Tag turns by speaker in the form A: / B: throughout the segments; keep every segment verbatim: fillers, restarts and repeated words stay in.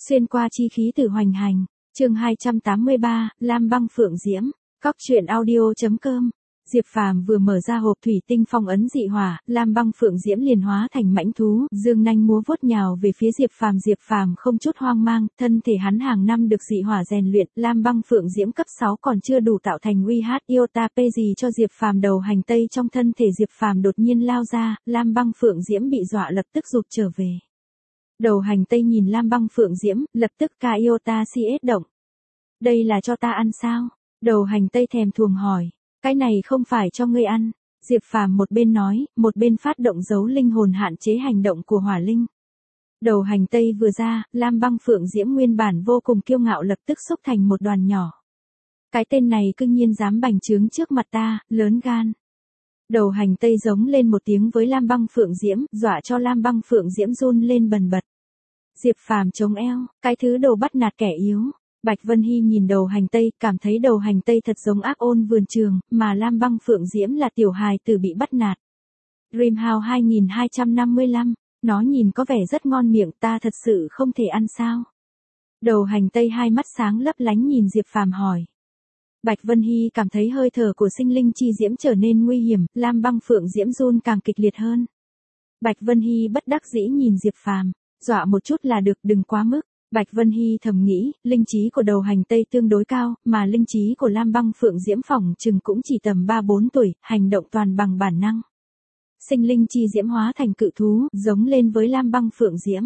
A: Xuyên qua chi khí từ hoành hành, chương hai trăm tám mươi ba, Lam Băng Phượng Diễm, cóc truyện audio.com. Diệp Phàm vừa mở ra hộp thủy tinh phong ấn dị hỏa, Lam Băng Phượng Diễm liền hóa thành mãnh thú, dương nanh múa vuốt nhào về phía Diệp Phàm. Diệp Phàm không chút hoang mang, thân thể hắn hàng năm được dị hỏa rèn luyện, Lam Băng Phượng Diễm cấp sáu còn chưa đủ tạo thành uy hát iota p gì cho Diệp Phàm. Đầu hành tây trong thân thể Diệp Phàm đột nhiên lao ra, Lam Băng Phượng Diễm bị dọa lập tức rụt trở về. Đầu hành tây nhìn Lam Băng Phượng Diễm, lập tức ca iota cs động. Đây là cho ta ăn sao? Đầu hành tây thèm thuồng hỏi. Cái này không phải cho ngươi ăn. Diệp Phàm một bên nói, một bên phát động dấu linh hồn hạn chế hành động của hỏa linh. Đầu hành tây vừa ra, Lam Băng Phượng Diễm nguyên bản vô cùng kiêu ngạo lập tức xúc thành một đoàn nhỏ. Cái tên này cư nhiên dám bành trướng trước mặt ta, lớn gan. Đầu hành tây giống lên một tiếng với Lam Băng Phượng Diễm, dọa cho Lam Băng Phượng Diễm run lên bần bật. Diệp Phàm chống eo, cái thứ đồ bắt nạt kẻ yếu. Bạch Vân Hy nhìn đầu hành tây, cảm thấy đầu hành tây thật giống ác ôn vườn trường, mà Lam Băng Phượng Diễm là tiểu hài tử bị bắt nạt. Dreamhouse hai nghìn hai trăm năm mươi lăm, nó nhìn có vẻ rất ngon miệng, ta thật sự không thể ăn sao? Đầu hành tây hai mắt sáng lấp lánh nhìn Diệp Phàm hỏi. Bạch Vân Hy cảm thấy hơi thở của sinh linh chi diễm trở nên nguy hiểm, Lam Băng Phượng Diễm run càng kịch liệt hơn. Bạch Vân Hy bất đắc dĩ nhìn Diệp Phàm, dọa một chút là được, đừng quá mức. Bạch Vân Hy thầm nghĩ, linh trí của đầu hành tây tương đối cao, mà linh trí của Lam Băng Phượng Diễm phỏng chừng cũng chỉ tầm ba bốn tuổi, hành động toàn bằng bản năng. Sinh linh chi diễm hóa thành cự thú, giống lên với Lam Băng Phượng Diễm.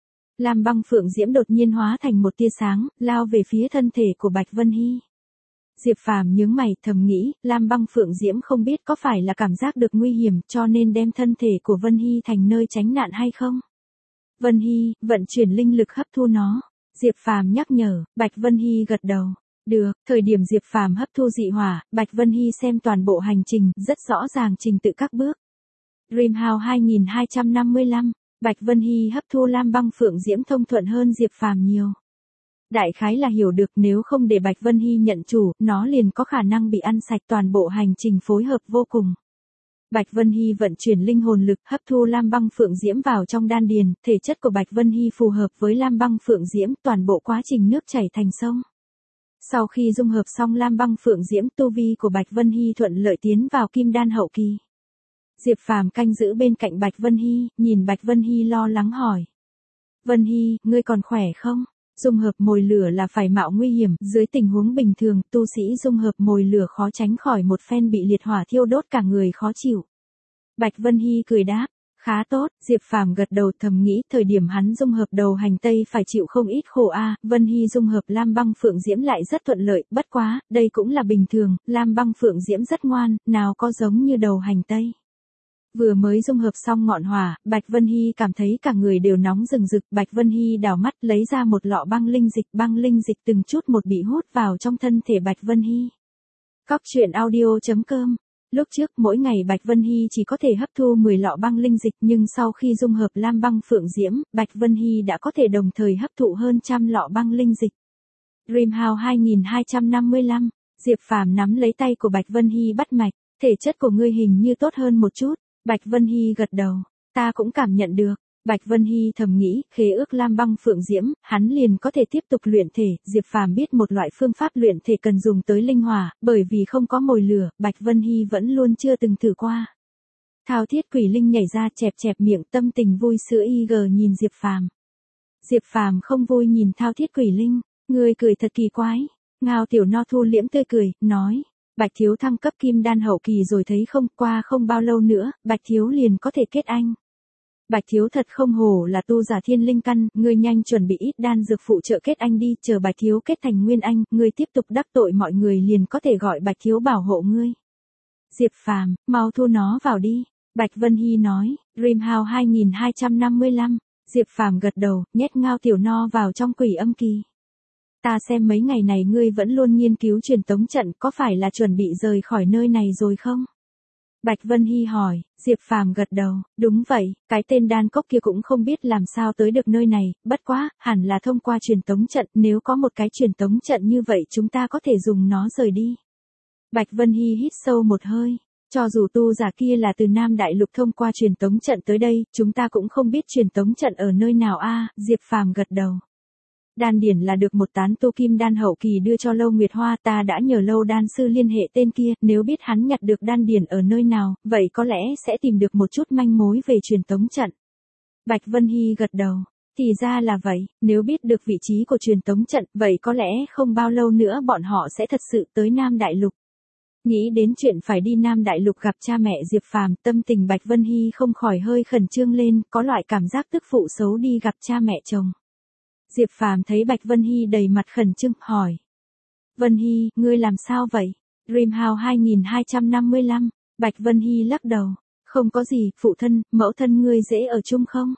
A: Lam Băng Phượng Diễm đột nhiên hóa thành một tia sáng, lao về phía thân thể của Bạch Vân Hy. Diệp Phàm nhướng mày, thầm nghĩ, Lam Băng Phượng Diễm không biết có phải là cảm giác được nguy hiểm cho nên đem thân thể của Vân Hy thành nơi tránh nạn hay không? Vân Hy, vận chuyển linh lực hấp thu nó. Diệp Phàm nhắc nhở, Bạch Vân Hy gật đầu. Được, thời điểm Diệp Phàm hấp thu dị hỏa, Bạch Vân Hy xem toàn bộ hành trình, rất rõ ràng trình tự các bước. Dreamhouse hai nghìn hai trăm năm mươi lăm, Bạch Vân Hy hấp thu Lam Băng Phượng Diễm thông thuận hơn Diệp Phàm nhiều. Đại khái là hiểu được nếu không để Bạch Vân Hy nhận chủ, nó liền có khả năng bị ăn sạch, toàn bộ hành trình phối hợp vô cùng. Bạch Vân Hy vận chuyển linh hồn lực hấp thu Lam Băng Phượng Diễm vào trong đan điền, thể chất của Bạch Vân Hy phù hợp với Lam Băng Phượng Diễm, toàn bộ quá trình nước chảy thành sông. Sau khi dung hợp xong Lam Băng Phượng Diễm, tu vi của Bạch Vân Hy thuận lợi tiến vào kim đan hậu kỳ. Diệp Phàm canh giữ bên cạnh Bạch Vân Hy, nhìn Bạch Vân Hy lo lắng hỏi. Vân Hy, ngươi còn khỏe không? Dung hợp mồi lửa là phải mạo nguy hiểm, dưới tình huống bình thường, tu sĩ dung hợp mồi lửa khó tránh khỏi một phen bị liệt hỏa thiêu đốt cả người khó chịu. Bạch Vân Hy cười đáp, khá tốt. Diệp Phàm gật đầu thầm nghĩ, thời điểm hắn dung hợp đầu hành tây phải chịu không ít khổ a, Vân Hy dung hợp Lam Băng Phượng Diễm lại rất thuận lợi, bất quá, đây cũng là bình thường, Lam Băng Phượng Diễm rất ngoan, nào có giống như đầu hành tây. Vừa mới dung hợp xong ngọn hỏa, Bạch Vân Hy cảm thấy cả người đều nóng rừng rực, Bạch Vân Hy đảo mắt lấy ra một lọ băng linh dịch, băng linh dịch từng chút một bị hút vào trong thân thể Bạch Vân Hy. Cóc truyện audio.com. Lúc trước mỗi ngày Bạch Vân Hy chỉ có thể hấp thu mười lọ băng linh dịch, nhưng sau khi dung hợp Lam Băng Phượng Diễm, Bạch Vân Hy đã có thể đồng thời hấp thụ hơn trăm lọ băng linh dịch. Dreamhouse hai nghìn hai trăm năm mươi lăm, Diệp Phàm nắm lấy tay của Bạch Vân Hy bắt mạch, thể chất của ngươi hình như tốt hơn một chút. Bạch Vân Hy gật đầu, ta cũng cảm nhận được. Bạch Vân Hy thầm nghĩ, khế ước Lam Băng Phượng Diễm, hắn liền có thể tiếp tục luyện thể. Diệp Phàm biết một loại phương pháp luyện thể cần dùng tới linh hỏa, bởi vì không có mồi lửa, Bạch Vân Hy vẫn luôn chưa từng thử qua. Thao thiết quỷ linh nhảy ra chẹp chẹp miệng, tâm tình vui sữa y gờ nhìn Diệp Phàm. Diệp Phàm không vui nhìn thao thiết quỷ linh, ngươi cười thật kỳ quái. Ngao Tiểu No thu liễm tươi cười, nói. Bạch Thiếu thăng cấp kim đan hậu kỳ rồi thấy không, qua không bao lâu nữa, Bạch Thiếu liền có thể kết anh. Bạch Thiếu thật không hổ là tu giả thiên linh căn, ngươi nhanh chuẩn bị ít đan dược phụ trợ kết anh đi, chờ Bạch Thiếu kết thành nguyên anh, ngươi tiếp tục đắc tội mọi người liền có thể gọi Bạch Thiếu bảo hộ ngươi. Diệp Phàm, mau thu nó vào đi. Bạch Vân Hy nói. Dreamhouse hai nghìn hai trăm năm mươi lăm, Diệp Phàm gật đầu, nhét Ngao Tiểu No vào trong quỷ âm kỳ. Ta xem mấy ngày này ngươi vẫn luôn nghiên cứu truyền tống trận, có phải là chuẩn bị rời khỏi nơi này rồi không? Bạch Vân Hy hỏi. Diệp Phàm gật đầu, đúng vậy, cái tên đan cốc kia cũng không biết làm sao tới được nơi này, bất quá, hẳn là thông qua truyền tống trận, nếu có một cái truyền tống trận như vậy chúng ta có thể dùng nó rời đi. Bạch Vân Hy hít sâu một hơi, cho dù tu giả kia là từ Nam Đại Lục thông qua truyền tống trận tới đây, chúng ta cũng không biết truyền tống trận ở nơi nào a. Diệp Phàm gật đầu. Đan điển là được một tán tu kim đan hậu kỳ đưa cho Lâu Nguyệt Hoa, ta đã nhờ Lâu đan sư liên hệ tên kia, nếu biết hắn nhặt được đan điển ở nơi nào, vậy có lẽ sẽ tìm được một chút manh mối về truyền tống trận. Bạch Vân Hy gật đầu, thì ra là vậy, nếu biết được vị trí của truyền tống trận, vậy có lẽ không bao lâu nữa bọn họ sẽ thật sự tới Nam Đại Lục. Nghĩ đến chuyện phải đi Nam Đại Lục gặp cha mẹ Diệp Phàm, tâm tình Bạch Vân Hy không khỏi hơi khẩn trương lên, có loại cảm giác tức phụ xấu đi gặp cha mẹ chồng. Diệp Phàm thấy Bạch Vân Hy đầy mặt khẩn trương, hỏi. Vân Hy, ngươi làm sao vậy? Dream House hai hai năm lăm, Bạch Vân Hy lắc đầu. Không có gì, phụ thân, mẫu thân ngươi dễ ở chung không?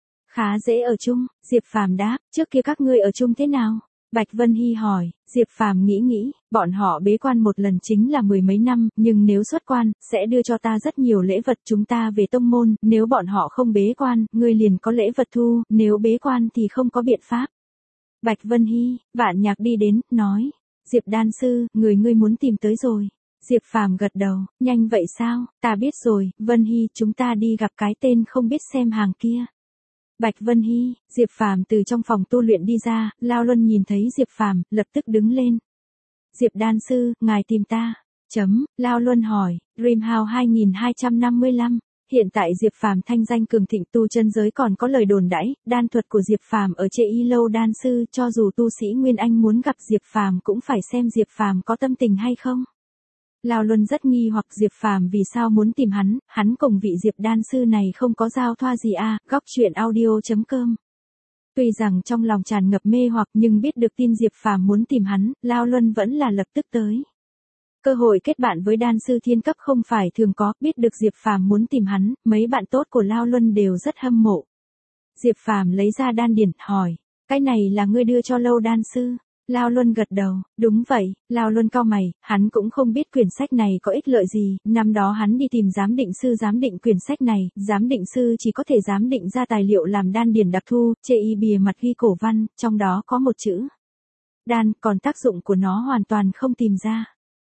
A: Khá dễ ở chung, Diệp Phàm đáp, trước kia các ngươi ở chung thế nào? Bạch Vân Hy hỏi, Diệp Phàm nghĩ nghĩ, bọn họ bế quan một lần chính là mười mấy năm, nhưng nếu xuất quan, sẽ đưa cho ta rất nhiều lễ vật, chúng ta về tông môn, nếu bọn họ không bế quan, ngươi liền có lễ vật thu, nếu bế quan thì không có biện pháp. Bạch Vân Hy, Vạn Nhạc đi đến, nói, Diệp đan sư, người ngươi muốn tìm tới rồi. Diệp Phàm gật đầu, nhanh vậy sao, ta biết rồi, Vân Hy, chúng ta đi gặp cái tên không biết xem hàng kia. Bạch Vân Hy, Diệp Phàm từ trong phòng tu luyện đi ra, Lao Luân nhìn thấy Diệp Phàm, lập tức đứng lên. Diệp đan sư, ngài tìm ta. Chấm, Lao Luân hỏi, Dream House hai hai năm lăm, hiện tại Diệp Phàm thanh danh cường thịnh, tu chân giới còn có lời đồn đãi, đan thuật của Diệp Phàm ở Chệ Y Lâu đan sư, cho dù tu sĩ Nguyên Anh muốn gặp Diệp Phàm cũng phải xem Diệp Phàm có tâm tình hay không. Lao Luân rất nghi hoặc Diệp Phàm vì sao muốn tìm hắn, hắn cùng vị Diệp đan sư này không có giao thoa gì à, góc truyện audio chấm com. Tuy rằng trong lòng tràn ngập mê hoặc nhưng biết được tin Diệp Phàm muốn tìm hắn, Lao Luân vẫn là lập tức tới. Cơ hội kết bạn với đan sư thiên cấp không phải thường có, biết được Diệp Phàm muốn tìm hắn, mấy bạn tốt của Lao Luân đều rất hâm mộ. Diệp Phàm lấy ra đan điển, hỏi, cái này là ngươi đưa cho Lâu đan sư? Lao Luân gật đầu, đúng vậy, Lao Luân cau mày, hắn cũng không biết quyển sách này có ích lợi gì, năm đó hắn đi tìm giám định sư giám định quyển sách này, giám định sư chỉ có thể giám định ra tài liệu làm đan điển đặc thu, chê y bìa mặt ghi cổ văn, trong đó có một chữ đan, còn tác dụng của nó hoàn toàn không tìm ra.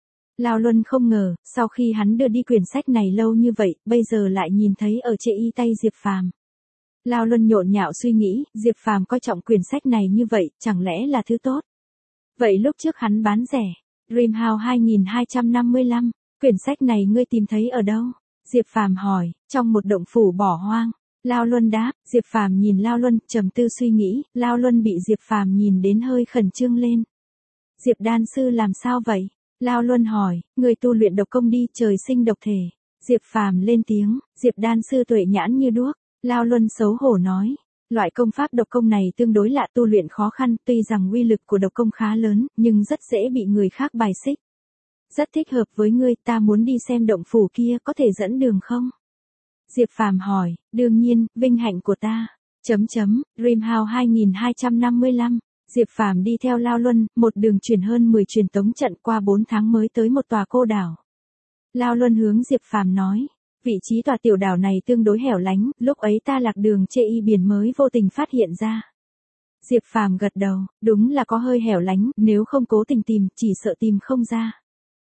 A: Lao Luân không ngờ, sau khi hắn đưa đi quyển sách này lâu như vậy, bây giờ lại nhìn thấy ở chê y tay Diệp Phàm. Lao Luân nhộn nhạo suy nghĩ, Diệp Phàm coi trọng quyển sách này như vậy, chẳng lẽ là thứ tốt? Vậy lúc trước hắn bán rẻ, Dream House hai hai năm lăm, quyển sách này ngươi tìm thấy ở đâu? Diệp Phàm hỏi, trong một động phủ bỏ hoang. Lao Luân đáp, Diệp Phàm nhìn Lao Luân, trầm tư suy nghĩ, Lao Luân bị Diệp Phàm nhìn đến hơi khẩn trương lên. Diệp đan sư làm sao vậy? Lao Luân hỏi, người tu luyện độc công đi, trời sinh độc thể. Diệp Phàm lên tiếng, Diệp đan sư tuệ nhãn như đuốc. Lao Luân xấu hổ nói, loại công pháp độc công này tương đối lạ, tu luyện khó khăn, tuy rằng uy lực của độc công khá lớn, nhưng rất dễ bị người khác bài xích. Rất thích hợp với ngươi, ta muốn đi xem động phủ kia, có thể dẫn đường không? Diệp Phàm hỏi, đương nhiên, vinh hạnh của ta. Chấm chấm, Dream House hai hai năm lăm, Diệp Phàm đi theo Lao Luân, một đường chuyển hơn mười truyền tống trận, qua bốn tháng mới tới một tòa cô đảo. Lao Luân hướng Diệp Phàm nói, vị trí tòa tiểu đảo này tương đối hẻo lánh, lúc ấy ta lạc đường chê y biển mới vô tình phát hiện ra. Diệp Phàm gật đầu, đúng là có hơi hẻo lánh, nếu không cố tình tìm, chỉ sợ tìm không ra.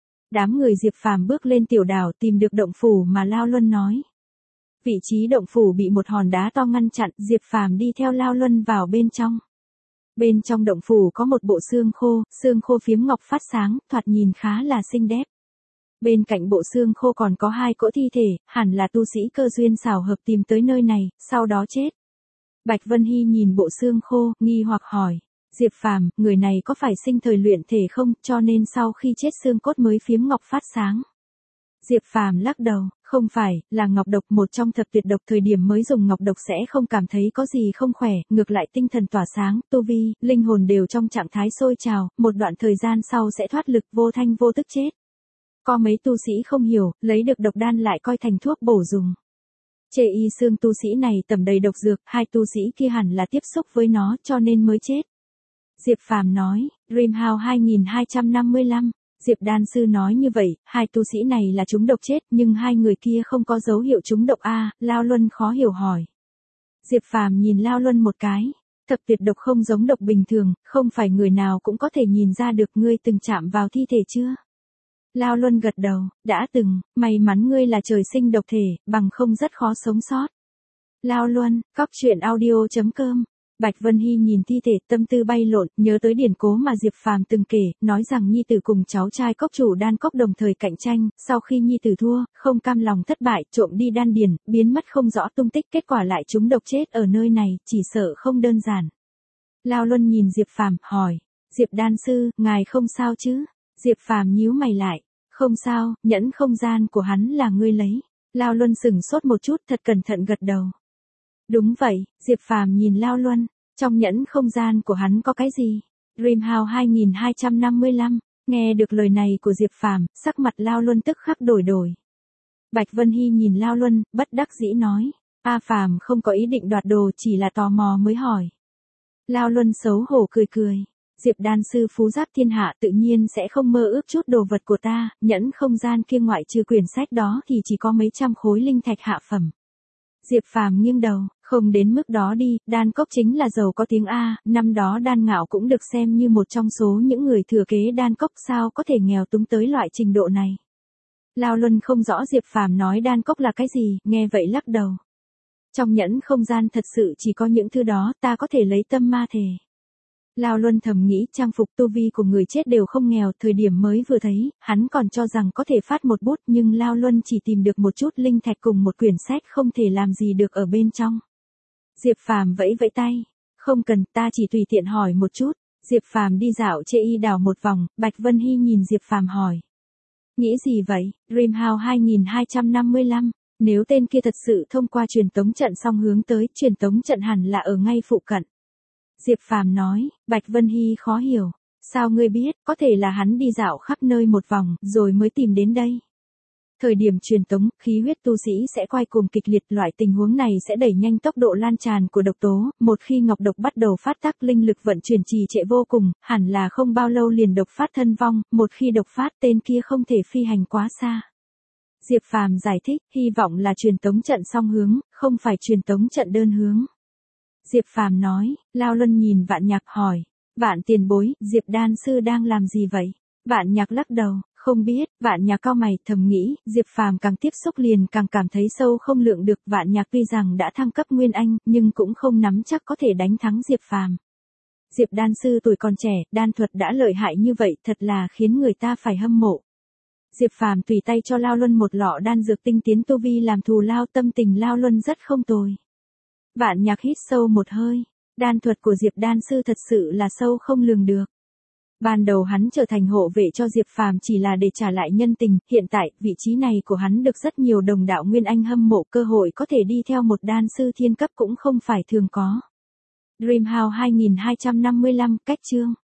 A: Đám người Diệp Phàm bước lên tiểu đảo, tìm được động phủ mà Lao Luân nói. Vị trí động phủ bị một hòn đá to ngăn chặn, Diệp Phàm đi theo Lao Luân vào bên trong. Bên trong động phủ có một bộ xương khô, xương khô phiếm ngọc phát sáng, thoạt nhìn khá là xinh đẹp. Bên cạnh bộ xương khô còn có hai cỗ thi thể, hẳn là tu sĩ cơ duyên xảo hợp tìm tới nơi này, sau đó chết. Bạch Vân Hy nhìn bộ xương khô, nghi hoặc hỏi, Diệp Phàm, người này có phải sinh thời luyện thể không, cho nên sau khi chết xương cốt mới phiếm ngọc phát sáng? Diệp Phàm lắc đầu, không phải, là ngọc độc, một trong thập tuyệt độc, thời điểm mới dùng ngọc độc sẽ không cảm thấy có gì không khỏe, ngược lại tinh thần tỏa sáng, tu vi, linh hồn đều trong trạng thái sôi trào, một đoạn thời gian sau sẽ thoát lực, vô thanh vô tức chết. Có mấy tu sĩ không hiểu, lấy được độc đan lại coi thành thuốc bổ dùng. Chê y xương tu sĩ này tẩm đầy độc dược, hai tu sĩ kia hẳn là tiếp xúc với nó cho nên mới chết. Diệp Phàm nói, Dream House hai hai năm lăm, Diệp đan sư nói như vậy, hai tu sĩ này là trúng độc chết, nhưng hai người kia không có dấu hiệu trúng độc a, Lao Luân khó hiểu hỏi. Diệp Phàm nhìn Lao Luân một cái, thập tuyệt độc không giống độc bình thường, không phải người nào cũng có thể nhìn ra được, ngươi từng chạm vào thi thể chưa? Lao Luân gật đầu, đã từng, may mắn ngươi là trời sinh độc thể, bằng không rất khó sống sót. Lao Luân, góc truyện audio chấm com Bạch Vân Hy nhìn thi thể, tâm tư bay lộn, nhớ tới điển cố mà Diệp Phàm từng kể, nói rằng nhi tử cùng cháu trai cốc chủ đan cốc đồng thời cạnh tranh, sau khi nhi tử thua, không cam lòng thất bại, trộm đi đan điền, biến mất không rõ tung tích, kết quả lại trúng độc chết ở nơi này, chỉ sợ không đơn giản. Lao Luân nhìn Diệp Phàm, hỏi, Diệp đan sư, ngài không sao chứ? Diệp Phàm nhíu mày lại, không sao, nhẫn không gian của hắn là ngươi lấy. Lao Luân sững sốt một chút, thật cẩn thận gật đầu. Đúng vậy, Diệp Phàm nhìn Lao Luân, trong nhẫn không gian của hắn có cái gì? Dreamhouse hai hai năm lăm, nghe được lời này của Diệp Phàm, sắc mặt Lao Luân tức khắc đổi đổi. Bạch Vân Hy nhìn Lao Luân, bất đắc dĩ nói, A Phàm không có ý định đoạt đồ, chỉ là tò mò mới hỏi. Lao Luân xấu hổ cười cười, Diệp đan sư phú giáp thiên hạ tự nhiên sẽ không mơ ước chút đồ vật của ta, nhẫn không gian kia ngoại trừ quyển sách đó thì chỉ có mấy trăm khối linh thạch hạ phẩm. Diệp Phàm nghiêng đầu, không đến mức đó đi, đan cốc chính là giàu có tiếng A, năm đó đan ngạo cũng được xem như một trong số những người thừa kế đan cốc, sao có thể nghèo túng tới loại trình độ này. Lao Luân không rõ Diệp Phàm nói đan cốc là cái gì, nghe vậy lắc đầu. Trong nhẫn không gian thật sự chỉ có những thứ đó, ta có thể lấy tâm ma thề. Lao Luân thầm nghĩ trang phục tu vi của người chết đều không nghèo, thời điểm mới vừa thấy, hắn còn cho rằng có thể phát một bút nhưng Lao Luân chỉ tìm được một chút linh thạch cùng một quyển sách không thể làm gì được ở bên trong. Diệp Phàm vẫy vẫy tay, không cần, ta chỉ tùy tiện hỏi một chút. Diệp Phàm đi dạo chê y đảo một vòng, Bạch Vân Hy nhìn Diệp Phàm hỏi. Nghĩ gì vậy? Dreamhouse hai hai năm lăm, nếu tên kia thật sự thông qua truyền tống trận song hướng tới, truyền tống trận hẳn là ở ngay phụ cận. Diệp Phàm nói, Bạch Vân Hy khó hiểu, sao ngươi biết, có thể là hắn đi dạo khắp nơi một vòng, rồi mới tìm đến đây. Thời điểm truyền tống, khí huyết tu sĩ sẽ quay cuồng kịch liệt, loại tình huống này sẽ đẩy nhanh tốc độ lan tràn của độc tố, một khi ngọc độc bắt đầu phát tác linh lực vận chuyển trì trệ vô cùng, hẳn là không bao lâu liền độc phát thân vong, một khi độc phát tên kia không thể phi hành quá xa. Diệp Phàm giải thích, hy vọng là truyền tống trận song hướng, không phải truyền tống trận đơn hướng. Diệp Phàm nói, Lao Luân nhìn Vạn Nhạc hỏi, Vạn tiền bối, Diệp đan sư đang làm gì vậy? Vạn Nhạc lắc đầu, không biết. Vạn Nhạc cau mày, thầm nghĩ, Diệp Phàm càng tiếp xúc liền càng cảm thấy sâu không lượng được. Vạn Nhạc tuy rằng đã thăng cấp Nguyên Anh, nhưng cũng không nắm chắc có thể đánh thắng Diệp Phàm. Diệp đan sư tuổi còn trẻ, đan thuật đã lợi hại như vậy, thật là khiến người ta phải hâm mộ. Diệp Phàm tùy tay cho Lao Luân một lọ đan dược tinh tiến tu vi làm thù lao, tâm tình Lao Luân rất không tồi. Vạn Nhạc hít sâu một hơi, đan thuật của Diệp đan sư thật sự là sâu không lường được. Ban đầu hắn trở thành hộ vệ cho Diệp Phàm chỉ là để trả lại nhân tình, hiện tại, vị trí này của hắn được rất nhiều đồng đạo Nguyên Anh hâm mộ, cơ hội có thể đi theo một đan sư thiên cấp cũng không phải thường có. Dreamhouse hai hai năm lăm, cách chương